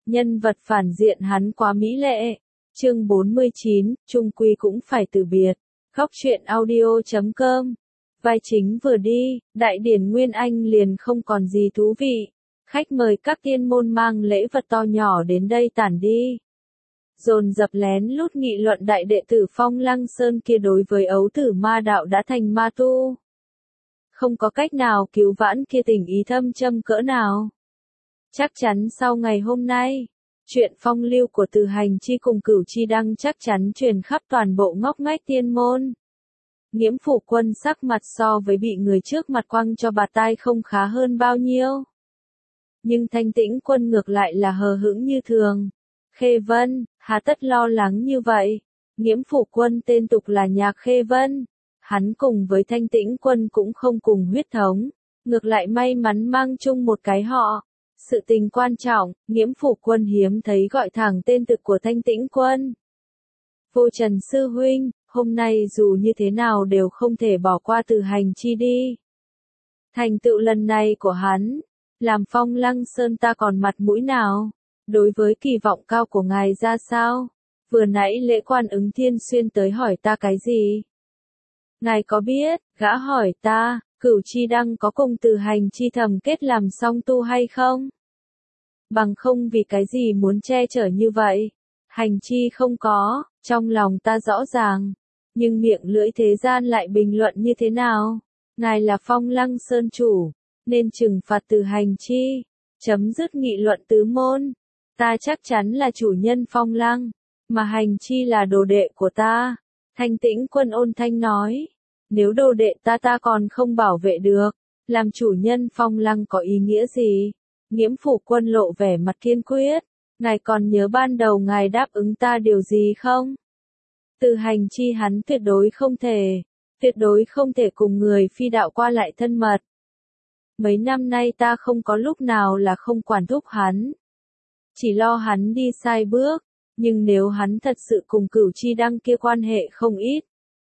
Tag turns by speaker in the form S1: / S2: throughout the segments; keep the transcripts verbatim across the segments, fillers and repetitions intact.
S1: Nhân vật phản diện hắn quá mỹ lệ. Chương bốn mươi chín, chung quy cũng phải từ biệt. Góc truyện audio chấm com. Vai chính vừa đi, Đại điển Nguyên Anh liền không còn gì thú vị. Khách mời các tiên môn mang lễ vật to nhỏ đến đây tản đi. Dồn dập lén lút nghị luận đại đệ tử Phong Lăng Sơn kia đối với ấu tử ma đạo đã thành ma tu. Không có cách nào cứu vãn kia tình ý thâm châm cỡ nào. Chắc chắn sau ngày hôm nay, chuyện phong lưu của Từ Hành Chi cùng Cửu Chi Đăng chắc chắn truyền khắp toàn bộ ngóc ngách tiên môn. Nghiễm Phủ Quân sắc mặt so với bị người trước mặt quăng cho bà tai không khá hơn bao nhiêu. Nhưng Thanh Tĩnh Quân ngược lại là hờ hững như thường. Khê Vân, hà tất lo lắng như vậy. Nghiễm Phủ Quân tên tục là Nhạc Khê Vân. Hắn cùng với Thanh Tĩnh Quân cũng không cùng huyết thống, ngược lại may mắn mang chung một cái họ. Sự tình quan trọng, Nghiễm Phủ Quân hiếm thấy gọi thẳng tên thực của Thanh Tĩnh Quân. Vô Trần sư huynh, hôm nay dù như thế nào đều không thể bỏ qua Từ Hành Chi đi. Thành tựu lần này của hắn, làm Phong Lăng Sơn ta còn mặt mũi nào? Đối với kỳ vọng cao của ngài ra sao? Vừa nãy Lễ Quan Ứng Thiên Xuyên tới hỏi ta cái gì? Ngài có biết, gã hỏi ta, Cửu Chi Đăng có cùng Từ Hành Chi thầm kết làm song tu hay không? Bằng không vì cái gì muốn che chở như vậy? Hành Chi không có, trong lòng ta rõ ràng. Nhưng miệng lưỡi thế gian lại bình luận như thế nào? Ngài là Phong Lăng Sơn chủ, nên trừng phạt Từ Hành Chi. Chấm dứt nghị luận tứ môn. Ta chắc chắn là chủ nhân Phong Lăng, mà Hành Chi là đồ đệ của ta. Thanh Tĩnh Quân ôn thanh nói, nếu đồ đệ ta ta còn không bảo vệ được, làm chủ nhân Phong Lăng có ý nghĩa gì? Nghiễm Phủ Quân lộ vẻ mặt kiên quyết, ngài còn nhớ ban đầu ngài đáp ứng ta điều gì không? Từ Hành Chi hắn tuyệt đối không thể, tuyệt đối không thể cùng người phi đạo qua lại thân mật. Mấy năm nay ta không có lúc nào là không quản thúc hắn, chỉ lo hắn đi sai bước. Nhưng nếu hắn thật sự cùng Cửu Chi Đăng kia quan hệ không ít,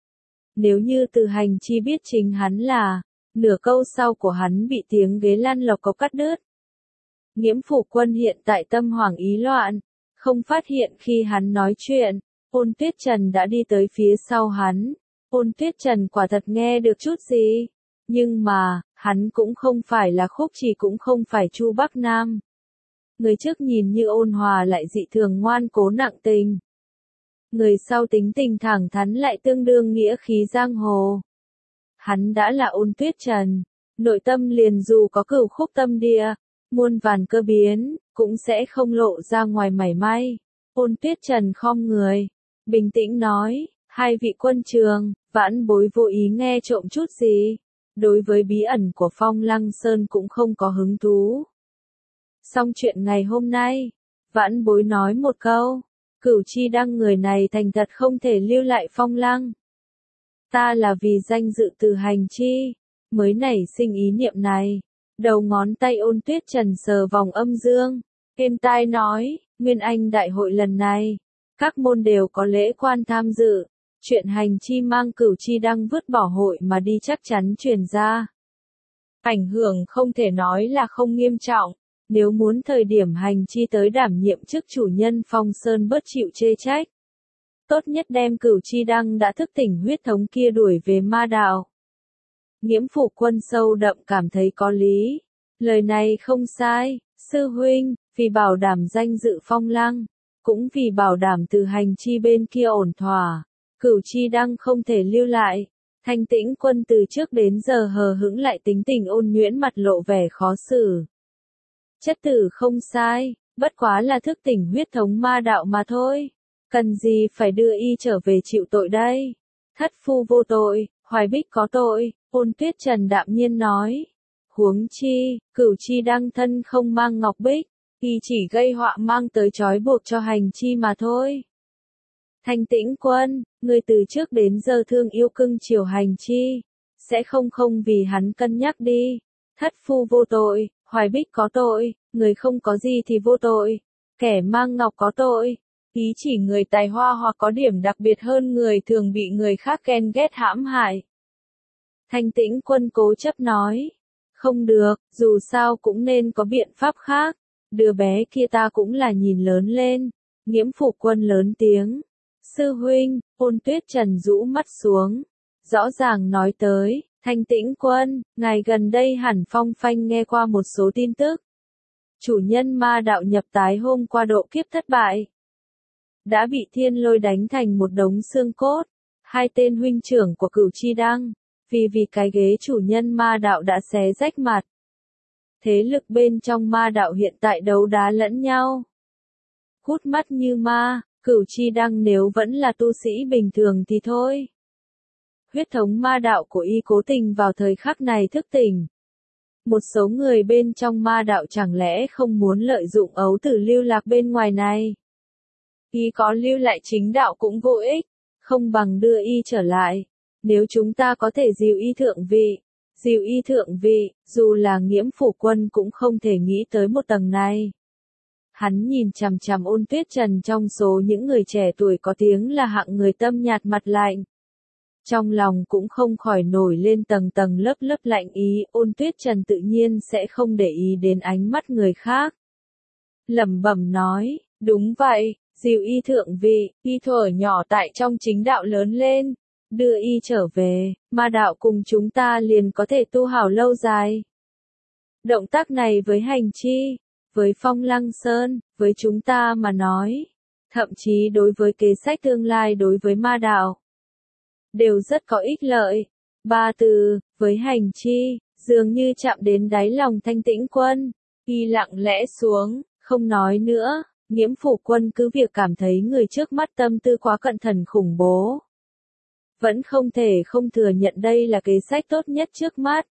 S1: nếu như Từ Hành Chi biết chính hắn là, nửa câu sau của hắn bị tiếng ghế lăn lộc cộc cắt đứt. Nghiễm Phủ Quân hiện tại tâm hoảng ý loạn, không phát hiện khi hắn nói chuyện, Ôn Tuyết Trần đã đi tới phía sau hắn. Ôn Tuyết Trần quả thật nghe được chút gì, nhưng mà, hắn cũng không phải là Khúc Trì cũng không phải Chu Bắc Nam. Người trước nhìn như ôn hòa lại dị thường ngoan cố nặng tình. Người sau tính tình thẳng thắn lại tương đương nghĩa khí giang hồ. Hắn đã là Ôn Tuyết Trần, nội tâm liền dù có cửu khúc tâm địa, muôn vàn cơ biến, cũng sẽ không lộ ra ngoài mảy may. Ôn Tuyết Trần khom người, bình tĩnh nói, hai vị quân trường, vãn bối vô ý nghe trộm chút gì. Đối với bí ẩn của Phong Lăng Sơn cũng không có hứng thú. Xong chuyện ngày hôm nay, vãn bối nói một câu, Cửu Chi Đăng người này thành thật không thể lưu lại Phong Lăng. Ta là vì danh dự Từ Hành Chi, mới nảy sinh ý niệm này. Đầu ngón tay Ôn Tuyết Trần sờ vòng âm dương, êm tai nói, Nguyên Anh đại hội lần này, các môn đều có lễ quan tham dự, chuyện Hành Chi mang Cửu Chi Đăng vứt bỏ hội mà đi chắc chắn truyền ra. Ảnh hưởng không thể nói là không nghiêm trọng. Nếu muốn thời điểm Hành Chi tới đảm nhiệm chức chủ nhân Phong Sơn bớt chịu chê trách, tốt nhất đem Cửu Chi Đăng đã thức tỉnh huyết thống kia đuổi về ma đạo. Nghiễm Phủ Quân sâu đậm cảm thấy có lý. Lời này không sai, sư huynh, vì bảo đảm danh dự Phong Lăng, cũng vì bảo đảm Từ Hành Chi bên kia ổn thỏa, Cửu Chi Đăng không thể lưu lại. Thanh Tĩnh Quân từ trước đến giờ hờ hững lại tính tình ôn nhuyễn mặt lộ vẻ khó xử. Chất tử không sai, bất quá là thức tỉnh huyết thống ma đạo mà thôi. Cần gì phải đưa y trở về chịu tội đây? Thất phu vô tội, Hoài Bích có tội, Ôn Tuyết Trần đạm nhiên nói. Huống chi, Cửu Chi Đăng thân không mang ngọc bích, y chỉ gây họa mang tới trói buộc cho Hành Chi mà thôi. Thanh Tĩnh Quân, người từ trước đến giờ thương yêu cưng chiều Hành Chi, sẽ không không vì hắn cân nhắc đi. Thất phu vô tội, Hoài Bích có tội, người không có gì thì vô tội, kẻ mang ngọc có tội. Ý chỉ người tài hoa hoặc có điểm đặc biệt hơn người thường bị người khác ghen ghét hãm hại. Thanh Tĩnh Quân cố chấp nói, không được, dù sao cũng nên có biện pháp khác. Đứa bé kia ta cũng là nhìn lớn lên. Nghiễm Phủ Quân lớn tiếng. Sư huynh, Ôn Tuyết Trần rũ mắt xuống. Rõ ràng nói tới, Thanh Tĩnh Quân, ngài gần đây hẳn phong phanh nghe qua một số tin tức. Chủ nhân ma đạo nhập tái hôm qua độ kiếp thất bại. Đã bị thiên lôi đánh thành một đống xương cốt. Hai tên huynh trưởng của Cửu Chi Đăng, vì vì cái ghế chủ nhân ma đạo đã xé rách mặt. Thế lực bên trong ma đạo hiện tại đấu đá lẫn nhau. Hút mắt như ma, Cửu Chi Đăng nếu vẫn là tu sĩ bình thường thì thôi. Huyết thống ma đạo của y cố tình vào thời khắc này thức tỉnh. Một số người bên trong ma đạo chẳng lẽ không muốn lợi dụng ấu tử lưu lạc bên ngoài này. Y có lưu lại chính đạo cũng vô ích, không bằng đưa y trở lại. Nếu chúng ta có thể dìu y thượng vị, dìu y thượng vị, dù là Nghiễm Phủ Quân cũng không thể nghĩ tới một tầng này. Hắn nhìn chằm chằm Ôn Tuyết Trần trong số những người trẻ tuổi có tiếng là hạng người tâm nhạt mặt lạnh. Trong lòng cũng không khỏi nổi lên tầng tầng lớp lớp lạnh ý, Ôn Tuyết Trần tự nhiên sẽ không để ý đến ánh mắt người khác. Lẩm bẩm nói, đúng vậy, dìu y thượng vị, y thuở nhỏ tại trong chính đạo lớn lên, đưa y trở về, ma đạo cùng chúng ta liền có thể tu hảo lâu dài. Động tác này với Hành Chi, với Phong Lăng Sơn, với chúng ta mà nói, thậm chí đối với kế sách tương lai đối với ma đạo, đều rất có ích lợi. Ba từ, với Hành Chi, dường như chạm đến đáy lòng Thanh Tĩnh Quân, y lặng lẽ xuống, không nói nữa. Nghiễm Phủ Quân cứ việc cảm thấy người trước mắt tâm tư quá cẩn thận khủng bố. Vẫn không thể không thừa nhận đây là kế sách tốt nhất trước mắt.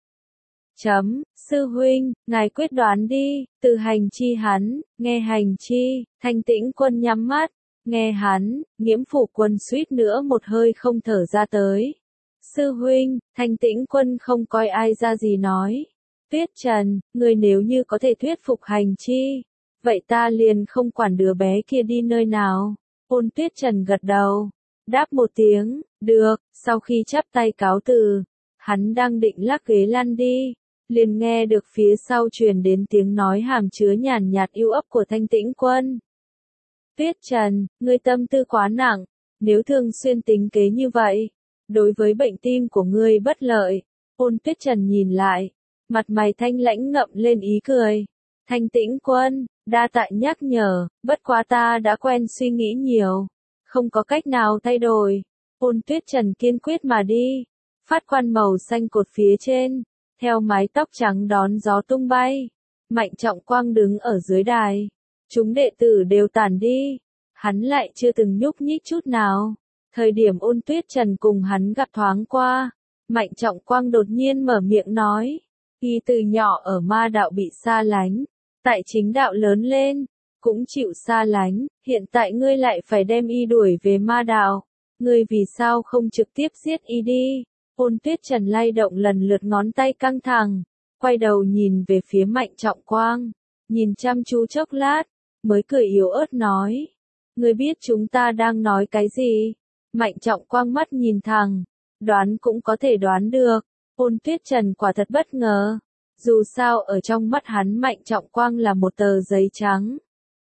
S1: Chấm, sư huynh, ngài quyết đoán đi, từ Hành Chi hắn, nghe Hành Chi, Thanh Tĩnh Quân nhắm mắt, nghe hắn, Nghiễm Phủ Quân suýt nữa một hơi không thở ra tới. Sư huynh, Thanh Tĩnh Quân không coi ai ra gì nói. Tuyết Trần, người nếu như có thể thuyết phục Hành Chi, vậy ta liền không quản đứa bé kia đi nơi nào. Ôn Tuyết Trần gật đầu, đáp một tiếng, được, sau khi chắp tay cáo từ, hắn đang định lắc ghế lăn đi, liền nghe được phía sau truyền đến tiếng nói hàm chứa nhàn nhạt yêu ấp của Thanh Tĩnh Quân. Tuyết Trần, ngươi tâm tư quá nặng, nếu thường xuyên tính kế như vậy, đối với bệnh tim của ngươi bất lợi. Ôn Tuyết Trần nhìn lại, mặt mày thanh lãnh ngậm lên ý cười. Thanh Tĩnh Quân, đa tạ nhắc nhở, bất quá ta đã quen suy nghĩ nhiều, không có cách nào thay đổi. Ôn Tuyết Trần kiên quyết mà đi, phát quan màu xanh cột phía trên, theo mái tóc trắng đón gió tung bay. Mạnh Trọng Quang đứng ở dưới đài, chúng đệ tử đều tản đi, hắn lại chưa từng nhúc nhích chút nào. Thời điểm Ôn Tuyết Trần cùng hắn gặp thoáng qua, Mạnh Trọng Quang đột nhiên mở miệng nói, y từ nhỏ ở ma đạo bị xa lánh, tại chính đạo lớn lên, cũng chịu xa lánh, hiện tại ngươi lại phải đem y đuổi về ma đạo, ngươi vì sao không trực tiếp giết y đi? Ôn Tuyết Trần lay động lần lượt ngón tay căng thẳng, quay đầu nhìn về phía Mạnh Trọng Quang, nhìn chăm chú chốc lát, mới cười yếu ớt nói, ngươi biết chúng ta đang nói cái gì? Mạnh Trọng Quang mắt nhìn thẳng, đoán cũng có thể đoán được, Ôn Tuyết Trần quả thật bất ngờ. Dù sao ở trong mắt hắn Mạnh Trọng Quang là một tờ giấy trắng.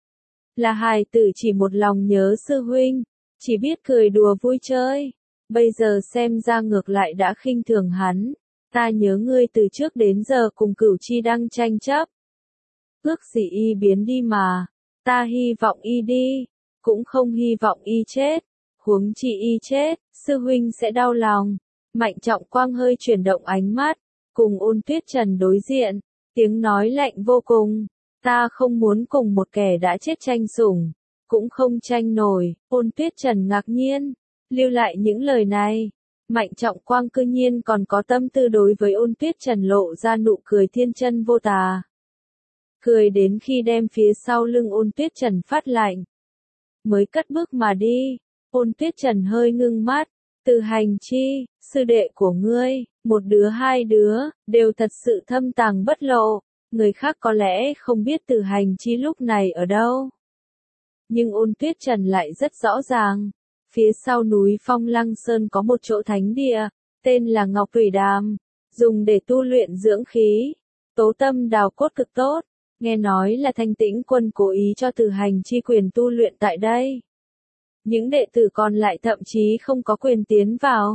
S1: Là hài tử chỉ một lòng nhớ sư huynh, chỉ biết cười đùa vui chơi. Bây giờ xem ra ngược lại đã khinh thường hắn. Ta nhớ ngươi từ trước đến giờ cùng Cửu Chi Đăng tranh chấp. Ước gì y biến đi mà. Ta hy vọng y đi, cũng không hy vọng y chết. Huống chi y chết, sư huynh sẽ đau lòng. Mạnh Trọng Quang hơi chuyển động ánh mắt, cùng Ôn Tuyết Trần đối diện, tiếng nói lạnh vô cùng, ta không muốn cùng một kẻ đã chết tranh sủng, cũng không tranh nổi. Ôn Tuyết Trần ngạc nhiên, lưu lại những lời này, Mạnh Trọng Quang cư nhiên còn có tâm tư đối với Ôn Tuyết Trần lộ ra nụ cười thiên chân vô tà. Cười đến khi đem phía sau lưng Ôn Tuyết Trần phát lạnh, mới cất bước mà đi. Ôn Tuyết Trần hơi ngưng mắt, Từ Hành Chi, sư đệ của ngươi, một đứa hai đứa, đều thật sự thâm tàng bất lộ, người khác có lẽ không biết Từ Hành Chi lúc này ở đâu. Nhưng Ôn Tuyết Trần lại rất rõ ràng, phía sau núi Phong Lăng Sơn có một chỗ thánh địa, tên là Ngọc Thủy Đàm, dùng để tu luyện dưỡng khí, tố tâm đào cốt cực tốt, Nghe nói là Thanh Tĩnh Quân cố ý cho Từ Hành Chi quyền tu luyện tại đây. Những đệ tử còn lại thậm chí không có quyền tiến vào.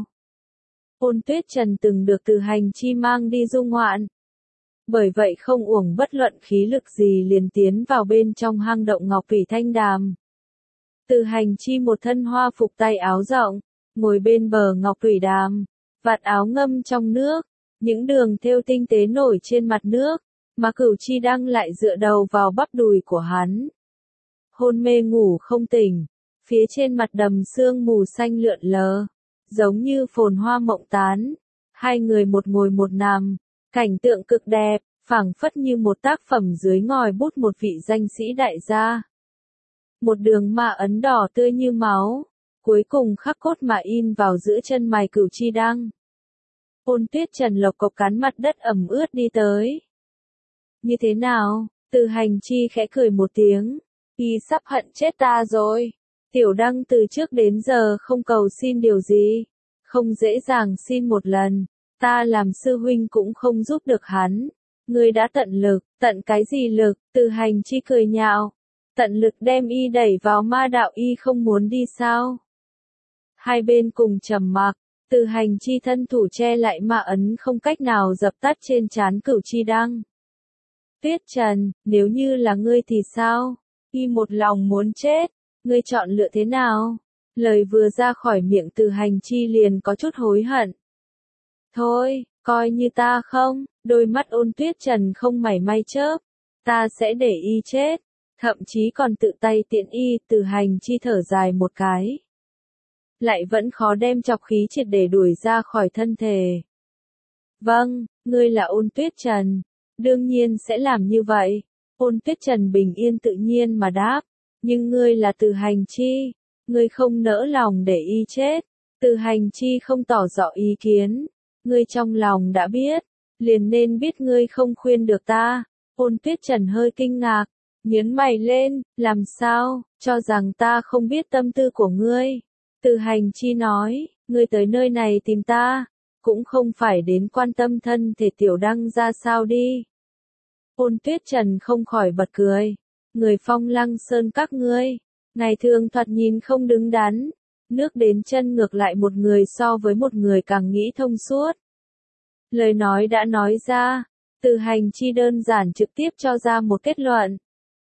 S1: Ôn Tuyết Trần từng được Từ Hành Chi mang đi du ngoạn. Bởi vậy không uổng bất luận khí lực gì liền tiến vào bên trong hang động Ngọc Thủy Thanh Đàm. Từ Hành Chi một thân hoa phục tay áo rộng, ngồi bên bờ Ngọc Thủy Đàm, vạt áo ngâm trong nước, những đường thêu tinh tế nổi trên mặt nước, mà Cửu Chi Đăng lại dựa đầu vào bắp đùi của hắn. Hôn mê ngủ không tỉnh, phía trên mặt đầm sương mù xanh lượn lờ, giống như phồn hoa mộng tán. Hai người một ngồi một nằm, cảnh tượng cực đẹp, phảng phất như một tác phẩm dưới ngòi bút một vị danh sĩ đại gia. Một đường ma ấn đỏ tươi như máu, cuối cùng khắc cốt mà in vào giữa chân mày Cửu Chi Đăng. Ôn Tuyết Trần lộc cộc cắn mặt đất ẩm ướt đi tới. Như thế nào? Từ Hành Chi khẽ cười một tiếng. Y sắp hận chết ta rồi. Tiểu Đăng từ trước đến giờ không cầu xin điều gì. Không dễ dàng xin một lần. Ta làm sư huynh cũng không giúp được hắn. Ngươi đã tận lực, tận cái gì lực? Từ Hành Chi cười nhạo. Tận lực đem y đẩy vào ma đạo, y không muốn đi sao? Hai bên cùng trầm mặc. Từ Hành Chi thân thủ che lại ma ấn không cách nào dập tắt trên trán Cửu Chi Đăng. Tuyết Trần, nếu như là ngươi thì sao? Y một lòng muốn chết, ngươi chọn lựa thế nào? Lời vừa ra khỏi miệng Từ Hành Chi liền có chút hối hận. Thôi, coi như ta không, đôi mắt Ôn Tuyết Trần không mảy may chớp, ta sẽ để y chết, thậm chí còn tự tay tiễn y. Từ Hành Chi thở dài một cái. Lại vẫn khó đem chọc khí triệt để đuổi ra khỏi thân thể. Vâng, ngươi là Ôn Tuyết Trần, đương nhiên sẽ làm như vậy. Ôn Tuyết Trần bình yên tự nhiên mà đáp, nhưng ngươi là Từ Hành Chi, ngươi không nỡ lòng để y chết. Từ Hành Chi không tỏ rõ ý kiến, ngươi trong lòng đã biết, liền nên biết ngươi không khuyên được ta. Ôn Tuyết Trần hơi kinh ngạc, nhướng mày lên, làm sao, cho rằng ta không biết tâm tư của ngươi. Từ Hành Chi nói, ngươi tới nơi này tìm ta, cũng không phải đến quan tâm thân thể Tiểu Đăng ra sao đi. Ôn Tuyết Trần không khỏi bật cười, người Phong Lăng Sơn các ngươi, ngày thường thoạt nhìn không đứng đắn, nước đến chân ngược lại một người so với một người càng nghĩ thông suốt. Lời nói đã nói ra, Từ Hành Chi đơn giản trực tiếp cho ra một kết luận.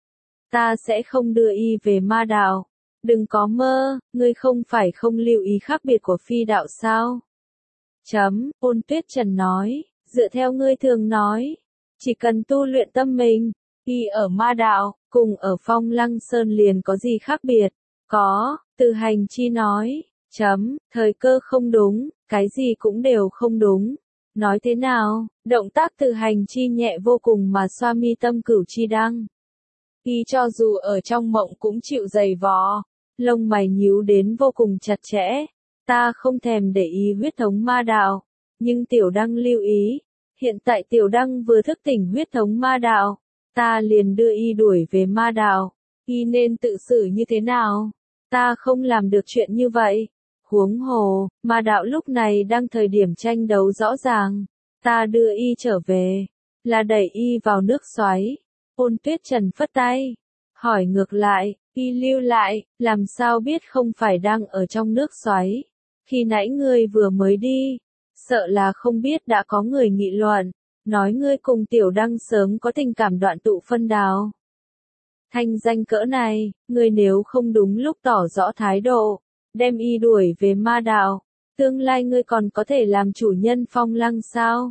S1: Ta sẽ không đưa y về ma đạo. Đừng có mơ, ngươi không phải không lưu ý khác biệt của phi đạo sao? Chấm, Ôn Tuyết Trần nói, dựa theo ngươi thường nói, chỉ cần tu luyện tâm mình, y ở ma đạo, cùng ở Phong Lăng Sơn liền có gì khác biệt? Có, Từ Hành Chi nói, chấm, thời cơ không đúng, cái gì cũng đều không đúng. Nói thế nào? Động tác Từ Hành Chi nhẹ vô cùng mà xoa mi tâm Cửu Chi Đăng. Y cho dù ở trong mộng cũng chịu giày vò. Lông mày nhíu đến vô cùng chặt chẽ. Ta không thèm để ý huyết thống ma đạo. Nhưng Tiểu Đăng lưu ý. Hiện tại Tiểu Đăng vừa thức tỉnh huyết thống ma đạo. Ta liền đưa y đuổi về ma đạo. Y nên tự xử như thế nào? Ta không làm được chuyện như vậy. Huống hồ, ma đạo lúc này đang thời điểm tranh đấu rõ ràng. Ta đưa y trở về. Là đẩy y vào nước xoáy. Ôn Tuyết Trần phất tay. Hỏi ngược lại. Y lưu lại, làm sao biết không phải đang ở trong nước xoáy? Khi nãy ngươi vừa mới đi, sợ là không biết đã có người nghị luận, nói ngươi cùng Tiểu Đăng sớm có tình cảm đoạn tụ phân đào. Thanh danh cỡ này, ngươi nếu không đúng lúc tỏ rõ thái độ, đem y đuổi về ma đạo, tương lai ngươi còn có thể làm chủ nhân Phong Lăng sao?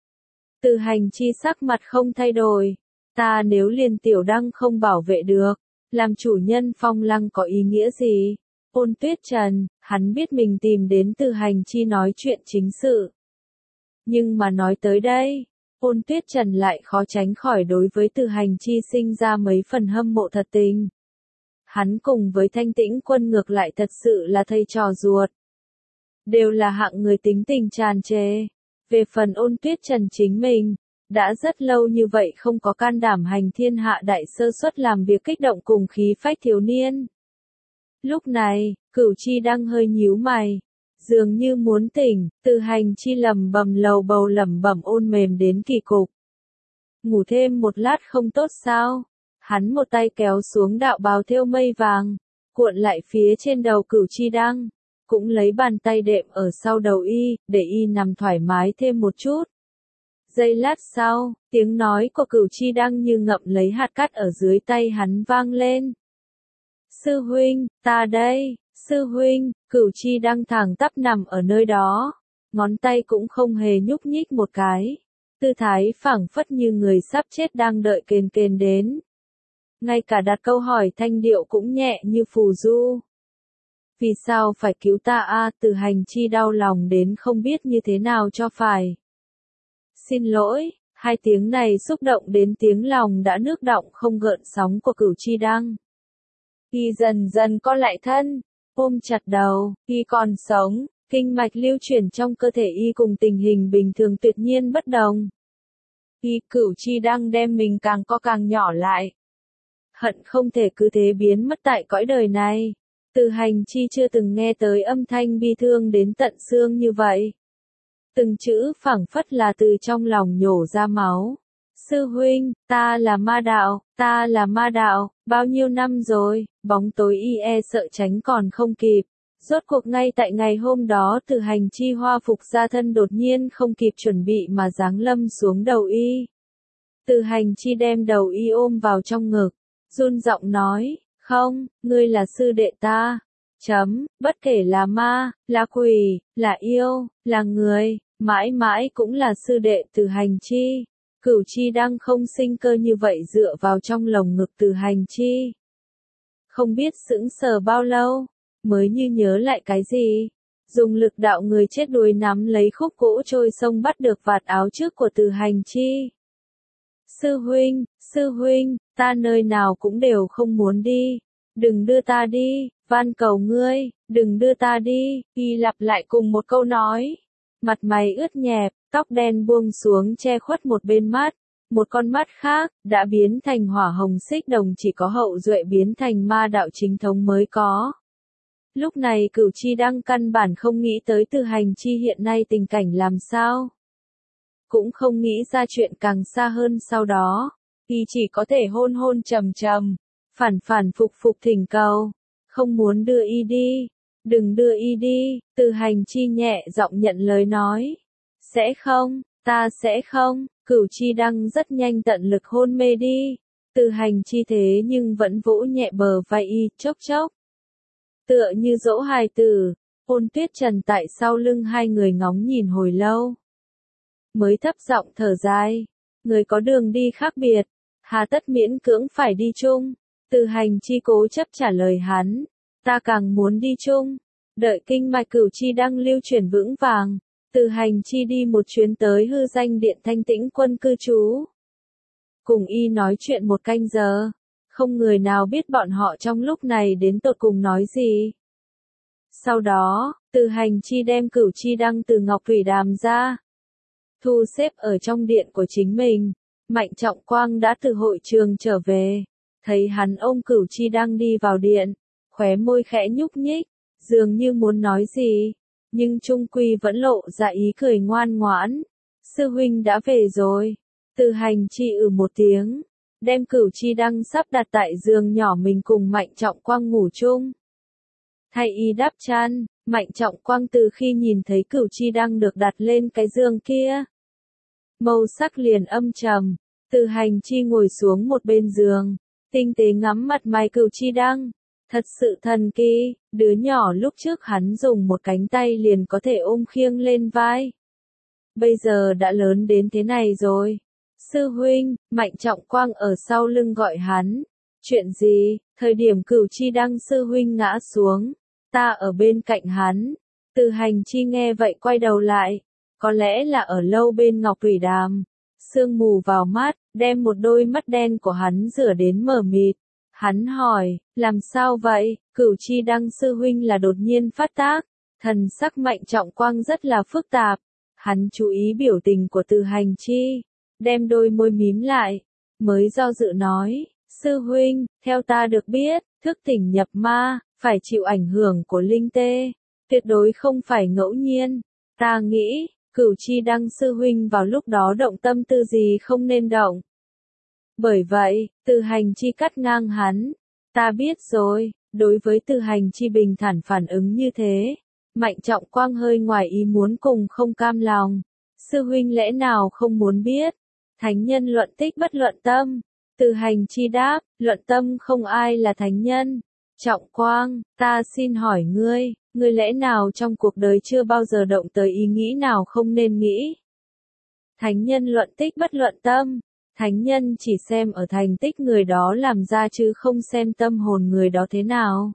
S1: Từ Hành Chi sắc mặt không thay đổi, ta nếu liền Tiểu Đăng không bảo vệ được, làm chủ nhân Phong Lăng có ý nghĩa gì? Ôn Tuyết Trần, hắn biết mình tìm đến Từ Hành Chi nói chuyện chính sự. Nhưng mà nói tới đây, Ôn Tuyết Trần lại khó tránh khỏi đối với Từ Hành Chi sinh ra mấy phần hâm mộ thật tình. Hắn cùng với Thanh Tĩnh Quân ngược lại thật sự là thầy trò ruột. Đều là hạng người tính tình tràn trề. Về phần Ôn Tuyết Trần chính mình, đã rất lâu như vậy không có can đảm hành thiên hạ đại sơ suất làm việc kích động cùng khí phách thiếu niên. Lúc này, Cửu Chi đang hơi nhíu mày, dường như muốn tỉnh. Từ Hành Chi lẩm bẩm lầu bầu lẩm bẩm ôn mềm đến kỳ cục. ngủ thêm một lát không tốt sao? Hắn một tay kéo xuống đạo bào thêu mây vàng, cuộn lại phía trên đầu Cửu Chi Đăng, cũng lấy bàn tay đệm ở sau đầu y, để y nằm thoải mái thêm một chút. Giây lát sau, tiếng nói của Cửu Chi Đăng như ngậm lấy hạt cát ở dưới tay hắn vang lên. Sư huynh, ta đây, sư huynh, Cửu Chi Đăng thẳng tắp nằm ở nơi đó, ngón tay cũng không hề nhúc nhích một cái, tư thái phảng phất như người sắp chết đang đợi kền kền đến. Ngay cả đặt câu hỏi thanh điệu cũng nhẹ như phù du. Vì sao phải cứu ta a? Từ Hành Chi đau lòng đến không biết như thế nào cho phải. Xin lỗi, hai tiếng này xúc động đến tiếng lòng đã nước đọng không gợn sóng của Cửu Chi Đăng. Y dần dần co lại thân, ôm chặt đầu, y còn sống, kinh mạch lưu chuyển trong cơ thể y cùng tình hình bình thường tuyệt nhiên bất đồng. Y Cửu Chi Đăng đem mình càng co càng nhỏ lại. Hận không thể cứ thế biến mất tại cõi đời này. Từ Hành Chi chưa từng nghe tới âm thanh bi thương đến tận xương như vậy. Từng chữ phảng phất là từ trong lòng nhổ ra máu. Sư huynh, ta là ma đạo, ta là ma đạo, bao nhiêu năm rồi, bóng tối y e sợ tránh còn không kịp. Rốt cuộc ngay tại ngày hôm đó Từ Hành Chi hoa phục ra thân đột nhiên không kịp chuẩn bị mà giáng lâm xuống đầu y. Từ Hành Chi đem đầu y ôm vào trong ngực, run giọng nói, không, ngươi là sư đệ ta. Chấm, bất kể là ma, là quỷ, là yêu, là người, mãi mãi cũng là sư đệ Từ Hành Chi. Cửu Chi Đăng không sinh cơ như vậy dựa vào trong lồng ngực Từ Hành Chi. Không biết sững sờ bao lâu, mới như nhớ lại cái gì. Dùng lực đạo người chết đuối nắm lấy khúc gỗ trôi sông bắt được vạt áo trước của Từ Hành Chi. Sư huynh, sư huynh, ta nơi nào cũng đều không muốn đi. Đừng đưa ta đi, van cầu ngươi, đừng đưa ta đi. Y lặp lại cùng một câu nói. Mặt mày ướt nhẹp, tóc đen buông xuống che khuất một bên mắt. Một con mắt khác, đã biến thành hỏa hồng xích đồng chỉ có hậu duệ biến thành ma đạo chính thống mới có. Lúc này Cửu Chi Đăng căn bản không nghĩ tới Từ Hành Chi hiện nay tình cảnh làm sao. Cũng không nghĩ ra chuyện càng xa hơn sau đó. Y chỉ có thể hôn hôn trầm trầm, phản phản phục phục thỉnh cầu. Không muốn đưa y đi. Đừng đưa y đi, Từ Hành Chi nhẹ giọng nhận lời nói. Sẽ không, ta sẽ không, Cửu Chi Đăng rất nhanh tận lực hôn mê đi. Từ Hành Chi thế nhưng vẫn vỗ nhẹ bờ vai y, chốc chốc. Tựa như dỗ hài tử, Ôn Tuyết Trần tại sau lưng hai người ngóng nhìn hồi lâu. Mới thấp giọng thở dài, người có đường đi khác biệt, hà tất miễn cưỡng phải đi chung. Từ Hành Chi cố chấp trả lời hắn, ta càng muốn đi chung. Đợi kinh mạch Cửu Chi Đăng lưu chuyển vững vàng, Từ Hành Chi đi một chuyến tới hư danh điện Thanh Tĩnh Quân cư trú. Cùng y nói chuyện một canh giờ, không người nào biết bọn họ trong lúc này đến tột cùng nói gì. Sau đó, Từ Hành Chi đem Cửu Chi Đăng từ ngọc thủy đàm ra, thu xếp ở trong điện của chính mình. Mạnh Trọng Quang đã từ hội trường trở về, thấy hắn ôm Cửu Chi Đăng đi vào điện, khóe môi khẽ nhúc nhích, dường như muốn nói gì, nhưng trung quy vẫn lộ ra ý cười ngoan ngoãn. Sư huynh đã về rồi. Từ Hành Chi ừ một tiếng, đem Cửu Chi Đăng sắp đặt tại giường nhỏ mình cùng Mạnh Trọng Quang ngủ chung. Thay y đắp chăn, Mạnh Trọng Quang từ khi nhìn thấy Cửu Chi Đăng được đặt lên cái giường kia, màu sắc liền âm trầm. Từ Hành Chi ngồi xuống một bên giường, tinh tế ngắm mặt mày Cửu Chi Đăng. Thật sự thần kỳ, đứa nhỏ lúc trước hắn dùng một cánh tay liền có thể ôm khiêng lên vai. Bây giờ đã lớn đến thế này rồi. Sư huynh, Mạnh Trọng Quang ở sau lưng gọi hắn. Chuyện gì? Thời điểm Cửu Chi Đăng sư huynh ngã xuống, ta ở bên cạnh hắn. Từ Hành Chi nghe vậy quay đầu lại, có lẽ là ở lâu bên ngọc thủy đàm. Sương mù vào mắt, đem một đôi mắt đen của hắn rửa đến mờ mịt. Hắn hỏi, làm sao vậy? Cửu Chi Đăng sư huynh là đột nhiên phát tác. Thần sắc Mạnh Trọng Quang rất là phức tạp. Hắn chú ý biểu tình của Từ Hành Chi, đem đôi môi mím lại, mới do dự nói, sư huynh, theo ta được biết, thức tỉnh nhập ma, phải chịu ảnh hưởng của linh tê, tuyệt đối không phải ngẫu nhiên. Ta nghĩ, Cửu Chi Đăng sư huynh vào lúc đó động tâm tư gì không nên động. Bởi vậy, Từ Hành Chi cắt ngang hắn. Ta biết rồi, đối với Từ Hành Chi bình thản phản ứng như thế. Mạnh Trọng Quang hơi ngoài ý muốn cùng không cam lòng. Sư huynh lẽ nào không muốn biết? Thánh nhân luận tích bất luận tâm. Từ Hành Chi đáp, luận tâm không ai là thánh nhân. Trọng Quang, ta xin hỏi ngươi, ngươi lẽ nào trong cuộc đời chưa bao giờ động tới ý nghĩ nào không nên nghĩ? Thánh nhân luận tích bất luận tâm. Thánh nhân chỉ xem ở thành tích người đó làm ra chứ không xem tâm hồn người đó thế nào.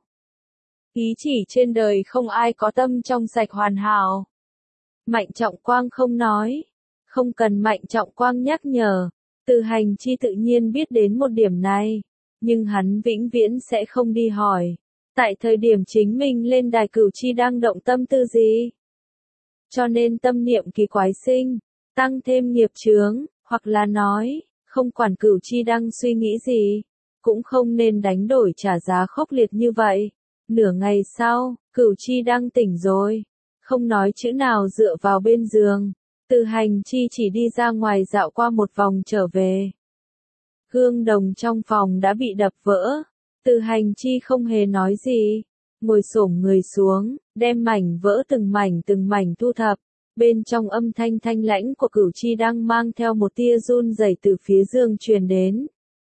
S1: Ý chỉ trên đời không ai có tâm trong sạch hoàn hảo. Mạnh Trọng Quang không nói. Không cần Mạnh Trọng Quang nhắc nhở. Từ Hành Chi tự nhiên biết đến một điểm này. Nhưng hắn vĩnh viễn sẽ không đi hỏi. Tại thời điểm chính mình lên đài Cửu Chi đang động tâm tư gì? Cho nên tâm niệm kỳ quái sinh. Tăng thêm nghiệp chướng. Hoặc là nói, không quản Cửu Chi đang suy nghĩ gì. Cũng không nên đánh đổi trả giá khốc liệt như vậy. Nửa ngày sau, Cửu Chi đang tỉnh rồi. Không nói chữ nào dựa vào bên giường. Từ Hành Chi chỉ đi ra ngoài dạo qua một vòng trở về. Gương đồng trong phòng đã bị đập vỡ. Từ Hành Chi không hề nói gì. Ngồi xổm người xuống, đem mảnh vỡ từng mảnh từng mảnh thu thập. Bên trong âm thanh thanh lãnh của Cửu Chi đang mang theo một tia run rẩy từ phía giường truyền đến.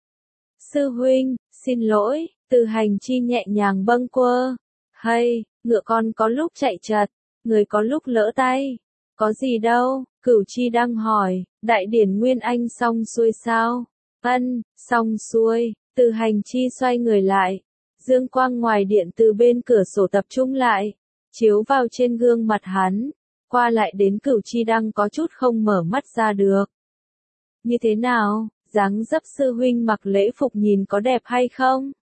S1: Sư huynh, xin lỗi. Từ Hành Chi nhẹ nhàng bâng quơ. Hay, ngựa con có lúc chạy chật, người có lúc lỡ tay. Có gì đâu, Cửu Chi đang hỏi, đại điển Nguyên Anh xong xuôi sao? Ân, xong xuôi. Từ Hành Chi xoay người lại. Dương quang ngoài điện từ bên cửa sổ tập trung lại, chiếu vào trên gương mặt hắn. Qua lại đến Cửu Chi đang có chút không mở mắt ra được. Như thế nào, dáng dấp sư huynh mặc lễ phục nhìn có đẹp hay không?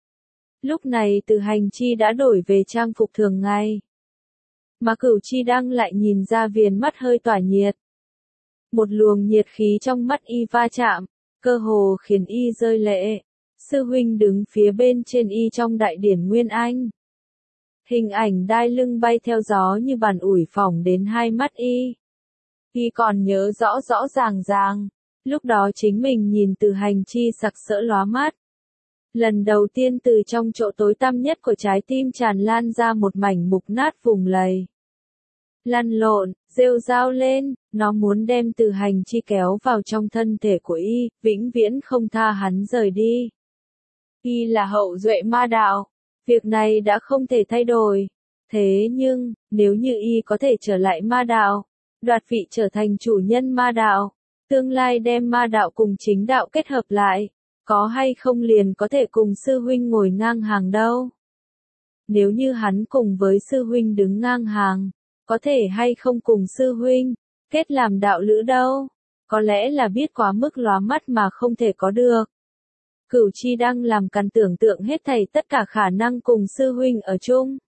S1: Lúc này Từ Hành Chi đã đổi về trang phục thường ngày. Mà Cửu Chi đang lại nhìn ra viền mắt hơi tỏa nhiệt. Một luồng nhiệt khí trong mắt y va chạm, cơ hồ khiến y rơi lệ. Sư huynh đứng phía bên trên y trong đại điển Nguyên Anh. Hình ảnh đai lưng bay theo gió như bàn ủi phỏng đến hai mắt y. Y còn nhớ rõ rõ ràng ràng. Lúc đó chính mình nhìn Từ Hành Chi sặc sỡ lóa mắt. Lần đầu tiên từ trong chỗ tối tăm nhất của trái tim tràn lan ra một mảnh mục nát vùng lầy. Lăn lộn, rêu rao lên, nó muốn đem Từ Hành Chi kéo vào trong thân thể của y, vĩnh viễn không tha hắn rời đi. Y là hậu duệ ma đạo, việc này đã không thể thay đổi. Thế nhưng, nếu như y có thể trở lại ma đạo, đoạt vị trở thành chủ nhân ma đạo, tương lai đem ma đạo cùng chính đạo kết hợp lại, có hay không liền có thể cùng sư huynh ngồi ngang hàng đâu. Nếu như hắn cùng với sư huynh đứng ngang hàng, có thể hay không cùng sư huynh kết làm đạo lữ đâu. Có lẽ là biết quá mức lóa mắt mà không thể có được. Cửu Chi đang làm càn tưởng tượng hết thảy tất cả khả năng cùng sư huynh ở chung.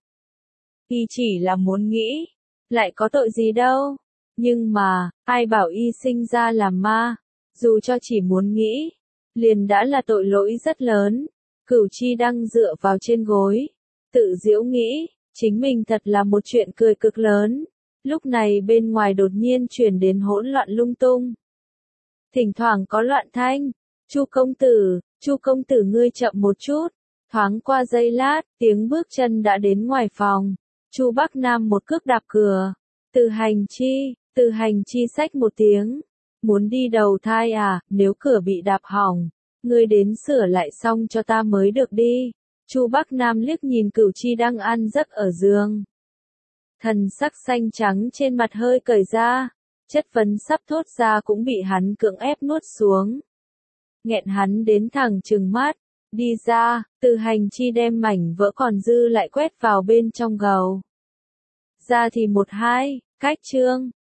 S1: Y chỉ là muốn nghĩ, lại có tội gì đâu. Nhưng mà, ai bảo y sinh ra làm ma, dù cho chỉ muốn nghĩ, liền đã là tội lỗi rất lớn. Cửu Chi đang dựa vào trên gối, tự giễu nghĩ, chính mình thật là một chuyện cười cực lớn. Lúc này bên ngoài đột nhiên truyền đến hỗn loạn lung tung. Thỉnh thoảng có loạn thanh. Chu công tử, Chu công tử ngươi chậm một chút. Thoáng qua giây lát, tiếng bước chân đã đến ngoài phòng. Chu Bắc Nam một cước đạp cửa. Từ Hành Chi, Từ Hành Chi xách một tiếng. Muốn đi đầu thai à, nếu cửa bị đạp hỏng, ngươi đến sửa lại xong cho ta mới được đi. Chu Bắc Nam liếc nhìn Cửu Chi đang ăn giấc ở giường. Thần sắc xanh trắng trên mặt hơi cởi ra, chất vấn sắp thốt ra cũng bị hắn cưỡng ép nuốt xuống. Nghẹn hắn đến thẳng trừng mắt, đi ra, Từ Hành Chi đem mảnh vỡ còn dư lại quét vào bên trong gầu. Ra thì một hai, cách chương.